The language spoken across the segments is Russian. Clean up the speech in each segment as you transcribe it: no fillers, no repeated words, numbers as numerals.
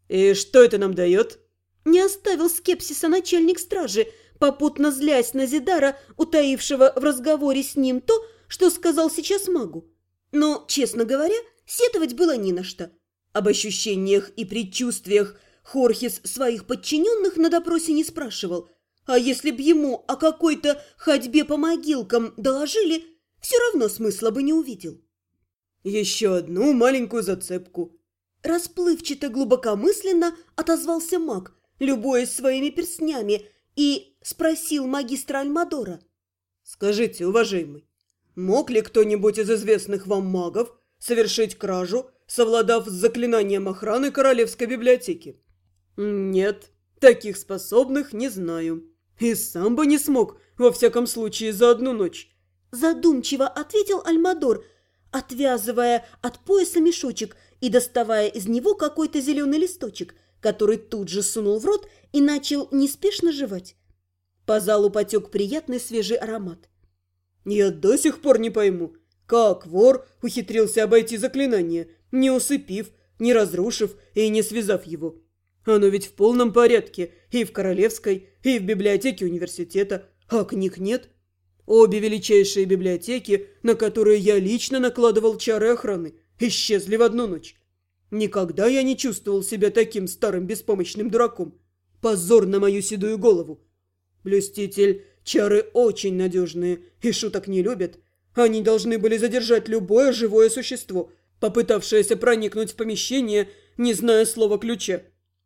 «И что это нам дает?» Не оставил скепсиса начальник стражи, попутно злясь на Зидара, утаившего в разговоре с ним то, что сказал сейчас магу. Но, честно говоря, сетовать было не на что. Об ощущениях и предчувствиях Хорхес своих подчиненных на допросе не спрашивал, а если б ему о какой-то ходьбе по могилкам доложили, все равно смысла бы не увидел. «Еще одну маленькую зацепку». Расплывчато глубокомысленно отозвался маг, любуясь своими перстнями, и спросил магистра Альмадора. «Скажите, уважаемый, мог ли кто-нибудь из известных вам магов совершить кражу, совладав с заклинанием охраны Королевской библиотеки?» «Нет, таких способных не знаю. И сам бы не смог, во всяком случае, за одну ночь». Задумчиво ответил Альмадор, отвязывая от пояса мешочек и доставая из него какой-то зеленый листочек, который тут же сунул в рот и начал неспешно жевать. По залу потек приятный свежий аромат. «Я до сих пор не пойму, как вор ухитрился обойти заклинание, не усыпив, не разрушив и не связав его. Оно ведь в полном порядке и в Королевской, и в библиотеке университета, а книг нет. Обе величайшие библиотеки, на которые я лично накладывал чары охраны, исчезли в одну ночь. Никогда я не чувствовал себя таким старым беспомощным дураком. Позор на мою седую голову. Блюститель, чары очень надежные и шуток не любят. Они должны были задержать любое живое существо, попытавшееся проникнуть в помещение, не зная слова ключа.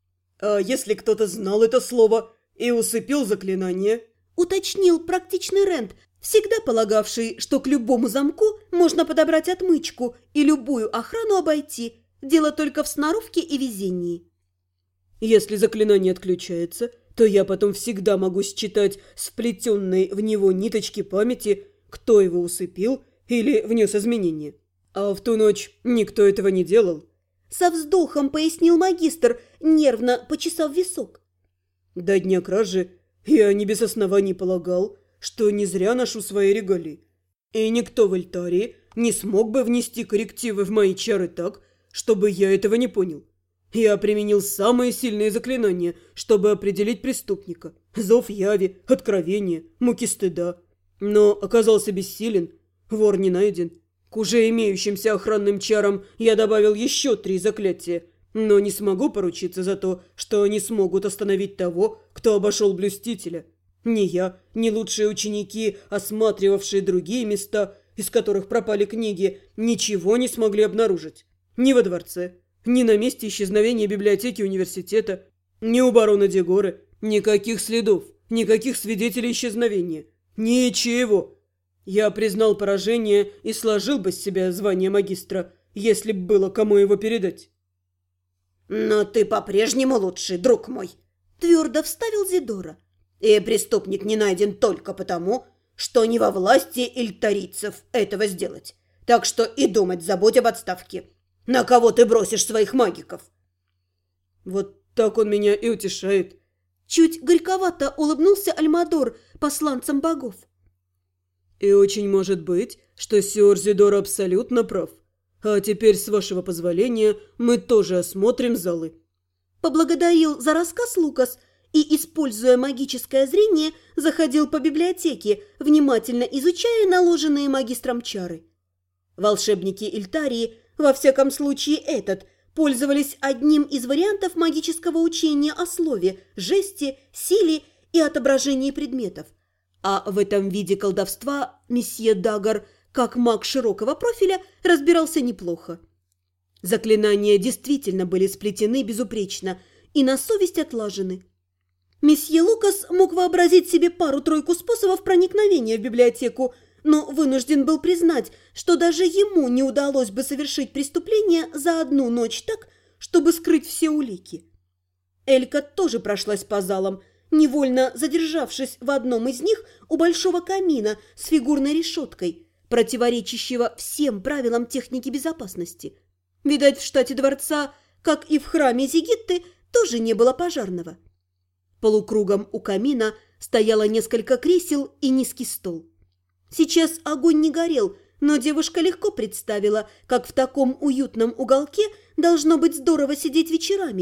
А если кто-то знал это слово и усыпил заклинание?» Уточнил практичный Рент, всегда полагавший, что к любому замку можно подобрать отмычку и любую охрану обойти. Дело только в сноровке и везении. «Если заклинание отключается, то я потом всегда могу считать с вплетенной в него ниточки памяти, кто его усыпил или внес изменения. А в ту ночь никто этого не делал». Со вздохом пояснил магистр, нервно почесав висок. «До дня кражи я не без оснований полагал, что не зря ношу свои регалии. И никто в Альтарии не смог бы внести коррективы в мои чары так, чтобы я этого не понял. Я применил самые сильные заклинания, чтобы определить преступника. Зов яви, откровение, муки стыда. Но оказался бессилен, вор не найден. К уже имеющимся охранным чарам я добавил еще 3 заклятия, но не смогу поручиться за то, что они смогут остановить того, кто обошел блюстителя. Ни я, ни лучшие ученики, осматривавшие другие места, из которых пропали книги, ничего не смогли обнаружить. Ни во дворце, ни на месте исчезновения библиотеки университета, ни у барона Дегоры. Никаких следов, никаких свидетелей исчезновения. Ничего. Я признал поражение и сложил бы с себя звание магистра, если б было кому его передать». «Но ты по-прежнему лучший, друг мой», – твердо вставил Зидора. «И преступник не найден только потому, что не во власти ильтарийцев этого сделать. Так что и думать забудь об отставке. На кого ты бросишь своих магиков?» «Вот так он меня и утешает». Чуть горьковато улыбнулся Альмадор посланцам богов. «И очень может быть, что сиор Зидор абсолютно прав. А теперь, с вашего позволения, мы тоже осмотрим залы». Поблагодарил за рассказ Лукас и, используя магическое зрение, заходил по библиотеке, внимательно изучая наложенные магистром чары. Волшебники Ильтарии, во всяком случае этот, пользовались одним из вариантов магического учения о слове, жесте, силе и отображении предметов. А в этом виде колдовства месье Дагар, как маг широкого профиля, разбирался неплохо. Заклинания действительно были сплетены безупречно и на совесть отлажены. Месье Лукас мог вообразить себе пару-тройку способов проникновения в библиотеку, но вынужден был признать, что даже ему не удалось бы совершить преступление за одну ночь так, чтобы скрыть все улики. Элька тоже прошлась по залам, невольно задержавшись в одном из них у большого камина с фигурной решеткой, противоречащего всем правилам техники безопасности. Видать, в штате дворца, как и в храме Зигитты, тоже не было пожарного. Полукругом у камина стояло несколько кресел и низкий стол. Сейчас огонь не горел, но девушка легко представила, как в таком уютном уголке должно быть здорово сидеть вечерами,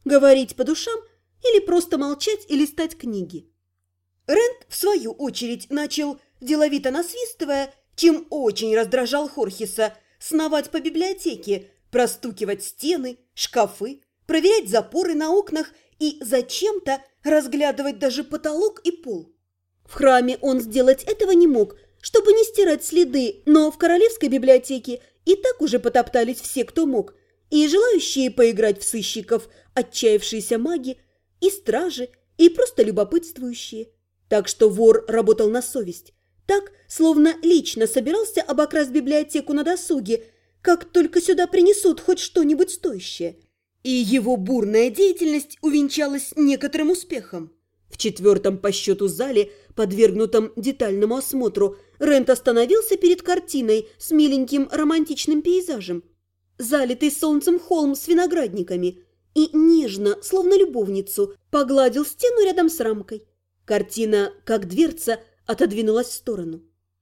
говорить по душам или просто молчать и листать книги. Рент, в свою очередь, начал, деловито насвистывая, чем очень раздражал Хорхеса, сновать по библиотеке, простукивать стены, шкафы, проверять запоры на окнах и зачем-то разглядывать даже потолок и пол. В храме он сделать этого не мог, чтобы не стирать следы, но в королевской библиотеке и так уже потоптались все, кто мог, и желающие поиграть в сыщиков, отчаявшиеся маги, и стражи, и просто любопытствующие. Так что вор работал на совесть, так, словно лично собирался обокрасть библиотеку на досуге, как только сюда принесут хоть что-нибудь стоящее. И его бурная деятельность увенчалась некоторым успехом. В 4-м по счету зале, подвергнутом детальному осмотру, Рент остановился перед картиной с миленьким романтичным пейзажем. Залитый солнцем холм с виноградниками, и нежно, словно любовницу, погладил стену рядом с рамкой. Картина, как дверца, отодвинулась в сторону.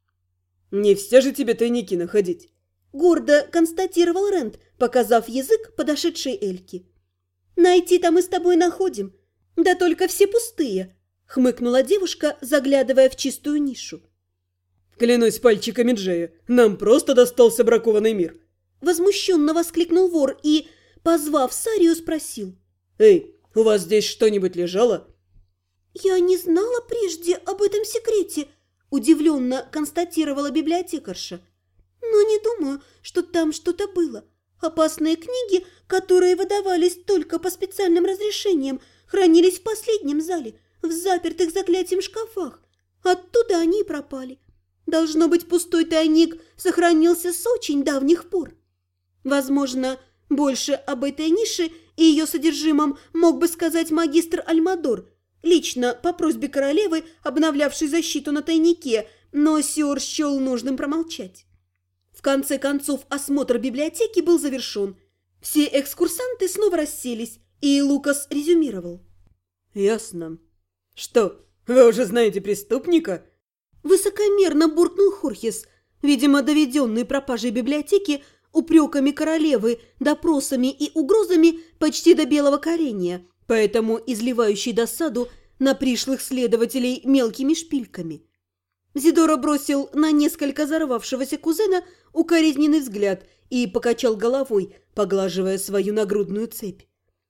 «Не все же тебе тайники находить», – гордо констатировал Рент, показав язык подошедшей Эльке. «Найти там мы с тобой находим, да только все пустые», – хмыкнула девушка, заглядывая в чистую нишу. «Клянусь пальчиками Джея, нам просто достался бракованный мир», – возмущенно воскликнул вор и, позвав Сарию, спросил. «Эй, у вас здесь что-нибудь лежало?» «Я не знала прежде об этом секрете», – удивленно констатировала библиотекарша. «Но не думаю, что там что-то было. Опасные книги, которые выдавались только по специальным разрешениям, хранились в последнем зале, в запертых заклятием шкафах. Оттуда они и пропали. Должно быть, пустой тайник сохранился с очень давних пор. Возможно, больше об этой нише и ее содержимом мог бы сказать магистр Альмадор, лично по просьбе королевы, обновлявшей защиту на тайнике, но сёр счел нужным промолчать. В конце концов, осмотр библиотеки был завершен. Все экскурсанты снова расселись, и Лукас резюмировал. «Ясно. Что, вы уже знаете преступника?» Высокомерно буркнул Хорхес, видимо, доведенный пропажей библиотеки упреками королевы, допросами и угрозами почти до белого коленя, поэтому изливающий досаду на пришлых следователей мелкими шпильками. Зидора бросил на несколько взорвавшегося кузена укоризненный взгляд и покачал головой, поглаживая свою нагрудную цепь.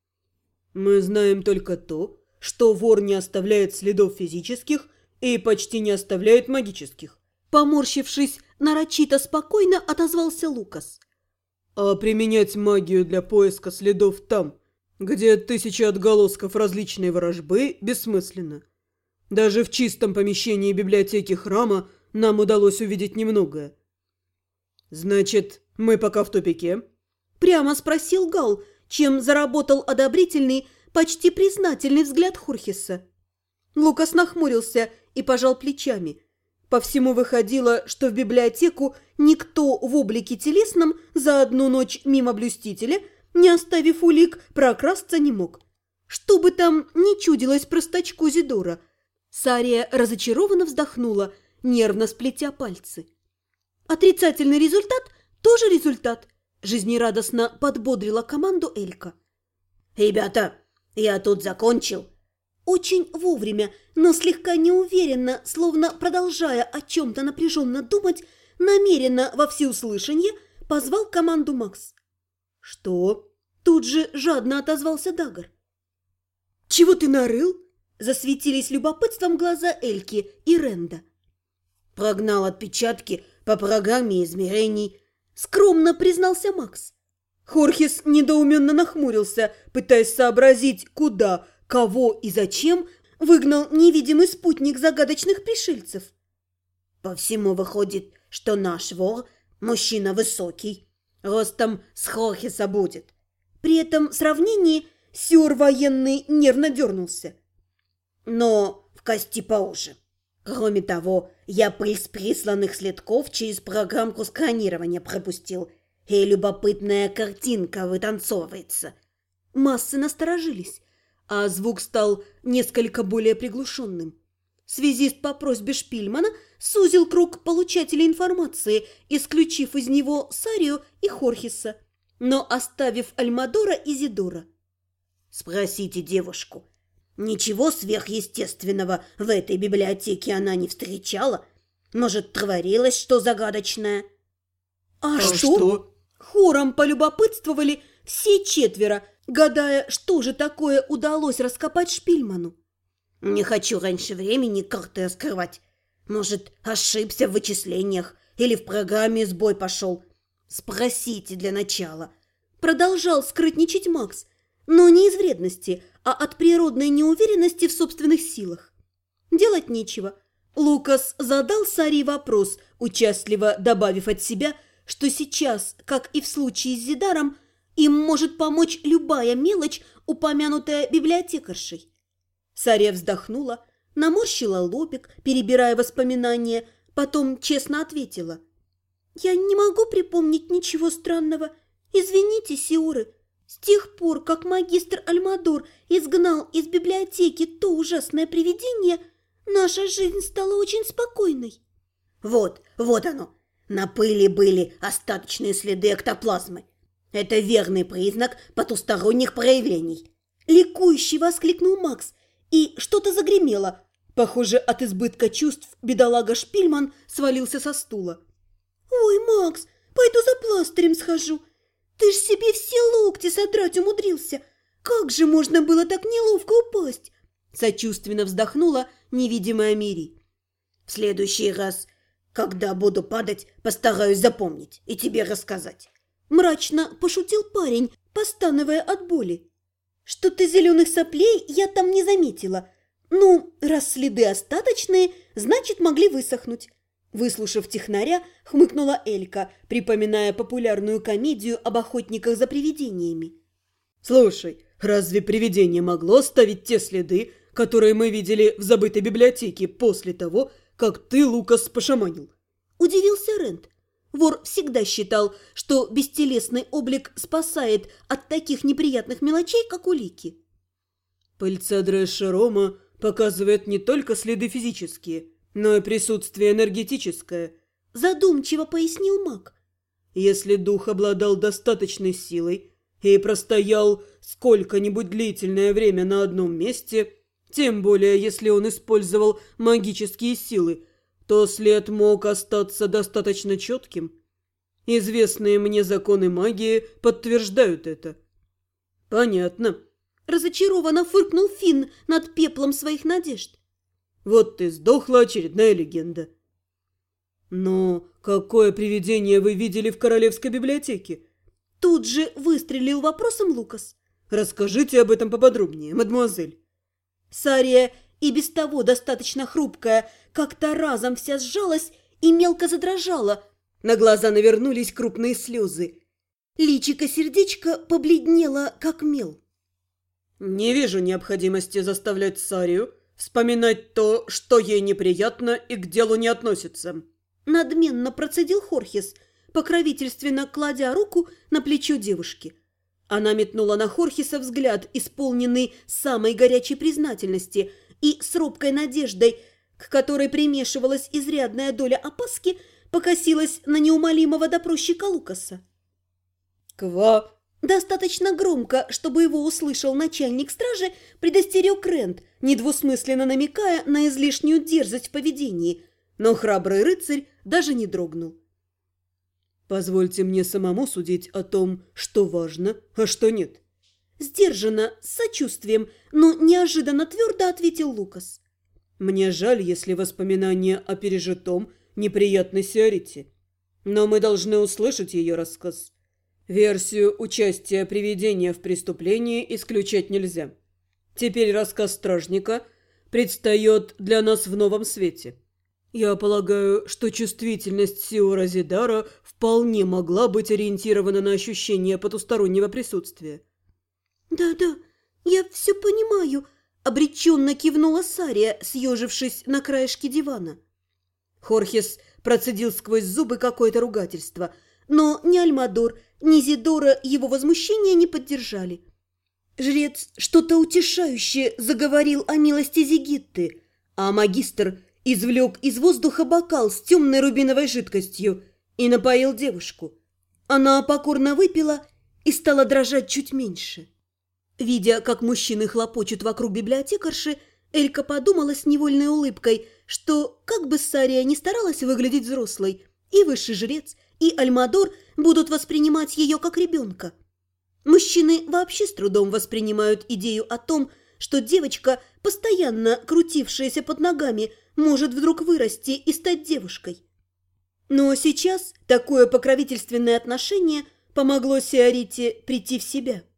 «Мы знаем только то, что вор не оставляет следов физических и почти не оставляет магических». Поморщившись, нарочито спокойно отозвался Лукас. «А применять магию для поиска следов там, где 1000 отголосков различной ворожбы, бессмысленно. Даже в чистом помещении библиотеки храма нам удалось увидеть немногое». «Значит, мы пока в тупике?» Прямо спросил Гал, чем заработал одобрительный, почти признательный взгляд Хорхеса. Лукас нахмурился и пожал плечами. По всему выходило, что в библиотеку никто в облике телесном за одну ночь мимо блюстителя, не оставив улик, прокрасться не мог. Что бы там ни чудилось простачку Зидора, Сария разочарованно вздохнула, нервно сплетя пальцы. Отрицательный результат тоже результат, жизнерадостно подбодрила команду Элька. «Ребята, я тут закончил». Очень вовремя, но слегка неуверенно, словно продолжая о чем-то напряженно думать, намеренно во всеуслышание позвал команду Макс. «Что?» Тут же жадно отозвался Дагар. «Чего ты нарыл?» Засветились любопытством глаза Эльки и Ренда. «Прогнал отпечатки по программе измерений», — скромно признался Макс. Хорхес недоуменно нахмурился, пытаясь сообразить, куда, кого и зачем выгнал невидимый спутник загадочных пришельцев. «По всему выходит, что наш вор – мужчина высокий, ростом с Хорхеса будет». При этом сравнении сёр военный нервно дернулся. «Но в кости поуже. Кроме того, я пыль с присланных следков через программку сканирования пропустил, и любопытная картинка вытанцовывается». Массы насторожились, а звук стал несколько более приглушенным. Связист по просьбе Шпильмана сузил круг получателей информации, исключив из него Сарию и Хорхеса, но оставив Альмадора и Зидора. Спросите девушку. Ничего сверхъестественного в этой библиотеке она не встречала. Может, творилось что загадочное? А что? Хором полюбопытствовали все четверо, гадая, что же такое удалось раскопать Шпильману. Не хочу раньше времени карты раскрывать. Может, ошибся в вычислениях или в программе сбой пошел. Спросите для начала. Продолжал скрытничать Макс, но не из вредности, а от природной неуверенности в собственных силах. Делать нечего. Лукас задал Сарии вопрос, участливо добавив от себя, что сейчас, как и в случае с Зидаром, им может помочь любая мелочь, упомянутая библиотекаршей. Сария вздохнула, наморщила лобик, перебирая воспоминания, потом честно ответила. «Я не могу припомнить ничего странного. Извините, сиоры. С тех пор, как магистр Альмадор изгнал из библиотеки то ужасное привидение, наша жизнь стала очень спокойной». Вот оно. На пыли были остаточные следы эктоплазмы. Это верный признак потусторонних проявлений. Ликующий воскликнул Макс, и что-то загремело. Похоже, от избытка чувств бедолага Шпильман свалился со стула. «Ой, Макс, пойду за пластырем схожу. Ты ж себе все локти содрать умудрился. Как же можно было так неловко упасть?» Сочувственно вздохнула невидимая Мири. В следующий раз, когда буду падать, постараюсь запомнить и тебе рассказать. Мрачно пошутил парень, постановая от боли. «Что-то зеленых соплей я там не заметила. Ну, раз следы остаточные, значит, могли высохнуть». Выслушав технаря, хмыкнула Элька, припоминая популярную комедию об охотниках за привидениями. Слушай, разве привидение могло оставить те следы, которые мы видели в забытой библиотеке после того, как ты, Лукас, пошаманил? Удивился Рент. Вор всегда считал, что бестелесный облик спасает от таких неприятных мелочей, как улики. Пыльца Дрэша Рома показывает не только следы физические, но и присутствие энергетическое. Задумчиво пояснил маг. Если дух обладал достаточной силой и простоял сколько-нибудь длительное время на одном месте, тем более если он использовал магические силы, то след мог остаться достаточно четким. Известные мне законы магии подтверждают это. Понятно. Разочарованно фыркнул Финн над пеплом своих надежд. Вот и сдохла очередная легенда. Но какое привидение вы видели в королевской библиотеке? Тут же выстрелил вопросом Лукас. Расскажите об этом поподробнее, мадемуазель. Сария, и без того достаточно хрупкая, как-то разом вся сжалась и мелко задрожала. На глаза навернулись крупные слезы. Личико-сердечко побледнело, как мел. Не вижу необходимости заставлять Сарию вспоминать то, что ей неприятно и к делу не относится. Надменно процедил Хорхес, покровительственно кладя руку на плечо девушки. Она метнула на Хорхеса взгляд, исполненный самой горячей признательности, и с робкой надеждой, к которой примешивалась изрядная доля опаски, покосилась на неумолимого допросчика Лукаса. «Ква!» Достаточно громко, чтобы его услышал начальник стражи, предостерег Рент, недвусмысленно намекая на излишнюю дерзость в поведении, но храбрый рыцарь даже не дрогнул. «Позвольте мне самому судить о том, что важно, а что нет». Сдержанно, с сочувствием, но неожиданно твердо ответил Лукас. «Мне жаль, если воспоминания о пережитом неприятны Сиарите, но мы должны услышать ее рассказ. Версию участия привидения в преступлении исключать нельзя. Теперь рассказ стражника предстает для нас в новом свете. Я полагаю, что чувствительность Сиора Зидара вполне могла быть ориентирована на ощущение потустороннего присутствия». «Да-да, я все понимаю», – обреченно кивнула Сария, съежившись на краешке дивана. Хорхес процедил сквозь зубы какое-то ругательство, но ни Альмадор, ни Зидора его возмущения не поддержали. Жрец что-то утешающее заговорил о милости Зигитты, а магистр извлек из воздуха бокал с темной рубиновой жидкостью и напоил девушку. Она покорно выпила и стала дрожать чуть меньше. Видя, как мужчины хлопочут вокруг библиотекарши, Элька подумала с невольной улыбкой, что, как бы Сария ни старалась выглядеть взрослой, и высший жрец, и Альмадор будут воспринимать ее как ребенка. Мужчины вообще с трудом воспринимают идею о том, что девочка, постоянно крутившаяся под ногами, может вдруг вырасти и стать девушкой. Но сейчас такое покровительственное отношение помогло Сиарите прийти в себя.